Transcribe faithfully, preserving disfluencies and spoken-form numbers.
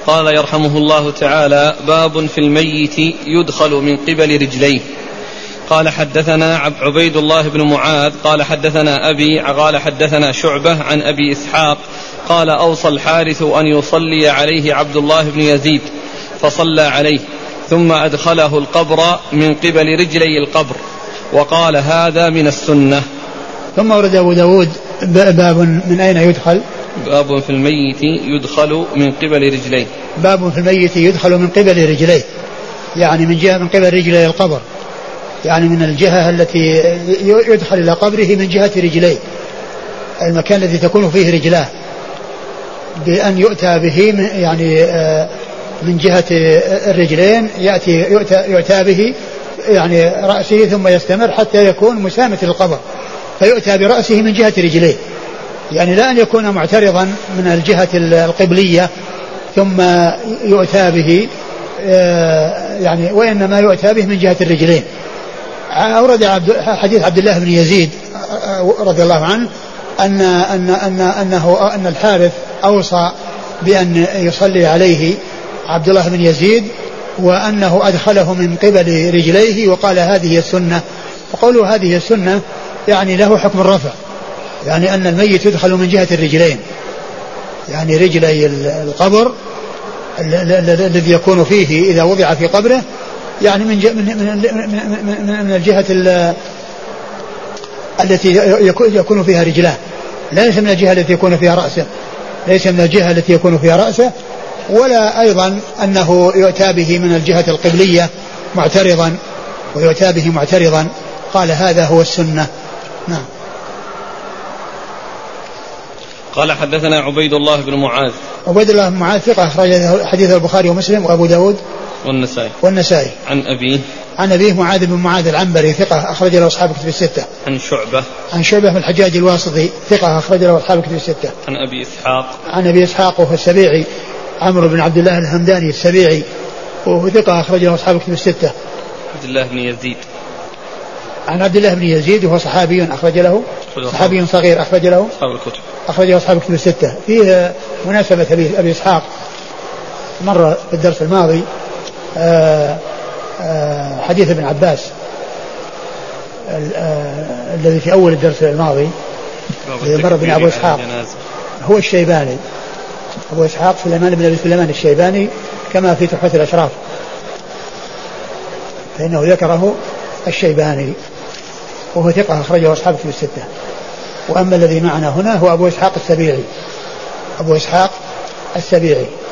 قال يرحمه الله تعالى: باب في الميت يدخل من قبل رجليه. قال حدثنا عبيد الله بن معاذ قال حدثنا أبي قال حدثنا شعبة عن أبي إسحاق قال: أوصى الحارث أن يصلي عليه عبد الله بن يزيد فصلى عليه ثم أدخله القبر من قبل رجلي القبر، وقال: هذا من السنة. ثم ورد أبو داود باب من أين يدخل. باب في الميت يدخل من قبل رجليه. باب في الميت يدخل من قبل رجليه، يعني من جهة من قبل رجلي القبر، يعني من الجهة التي يدخل إلى قبره من جهة رجليه، المكان الذي تكون فيه رجلاه، بأن يؤتى به يعني من جهة الرجلين، يأتي يؤتى, يؤتى به يعني رأسه ثم يستمر حتى يكون مسامة للقبر، فيؤتى برأسه من جهة رجليه، يعني لا أن يكون معترضا من الجهة القبلية ثم يؤتى به يعني، وإنما يؤتى به من جهة الرجلين. أورد حديث عبد الله بن يزيد رضي الله عنه أن أن أن أنه أن الحارث أوصى بأن يصلي عليه عبد الله بن يزيد، وأنه أدخله من قبل رجليه، وقال: هذه السنة. وقوله هذه السنة يعني له حكم الرفع، يعني أن الميت يدخل من جهة الرجلين، يعني رجلي القبر الذي يكون فيه إذا وضع في قبره، يعني من من من من الجهة التي يكون فيها رجلاه، ليس من الجهة التي يكون فيها رأسه، ليس من الجهة التي يكون فيها رأسه، ولا أيضا أنه يؤتى به من الجهة القبلية معترضا، ويؤتى به معترضا. قال: هذا هو السنة. نعم. قال حدثنا عبيد الله بن معاذ. عبيد الله بن معاذ ثقة، أخرج حديث البخاري ومسلم وأبو داود والنسائي. والنسائي. عن أبيه عن أبيه معاذ بن معاذ العنبري ثقة، أخرج له أصحاب كتب الستة. عن شعبة عن شعبة بن الحجاج الواسطي ثقة، أخرج له أصحاب كتب الستة. عن أبي إسحاق عن أبي إسحاق وهو السبيعي عمرو بن عبد الله الهمداني السبيعي، وهو ثقة، أخرج له أصحاب كتب الستة. عبد الله بن يزيد. عن عبد الله بن يزيد وهو صحابي أخرج له، صحابي صغير أخرج له أصحاب الكتب أخرج له أصحاب الكتب الستة. فيه مناسبة أبي إسحاق مرة في الدرس الماضي، آآ آآ حديث ابن عباس الذي في أول الدرس الماضي مر بن أبو إسحاق هو الشيباني، أبو إسحاق سليمان بن أبي سليمان الشيباني كما في تحفة الأشراف، فإنه ذكره الشيباني وهو ثقة، أخرجه أصحاب في الستة. وأما الذي معنا هنا هو أبو إسحاق السبيعي، أبو إسحاق السبيعي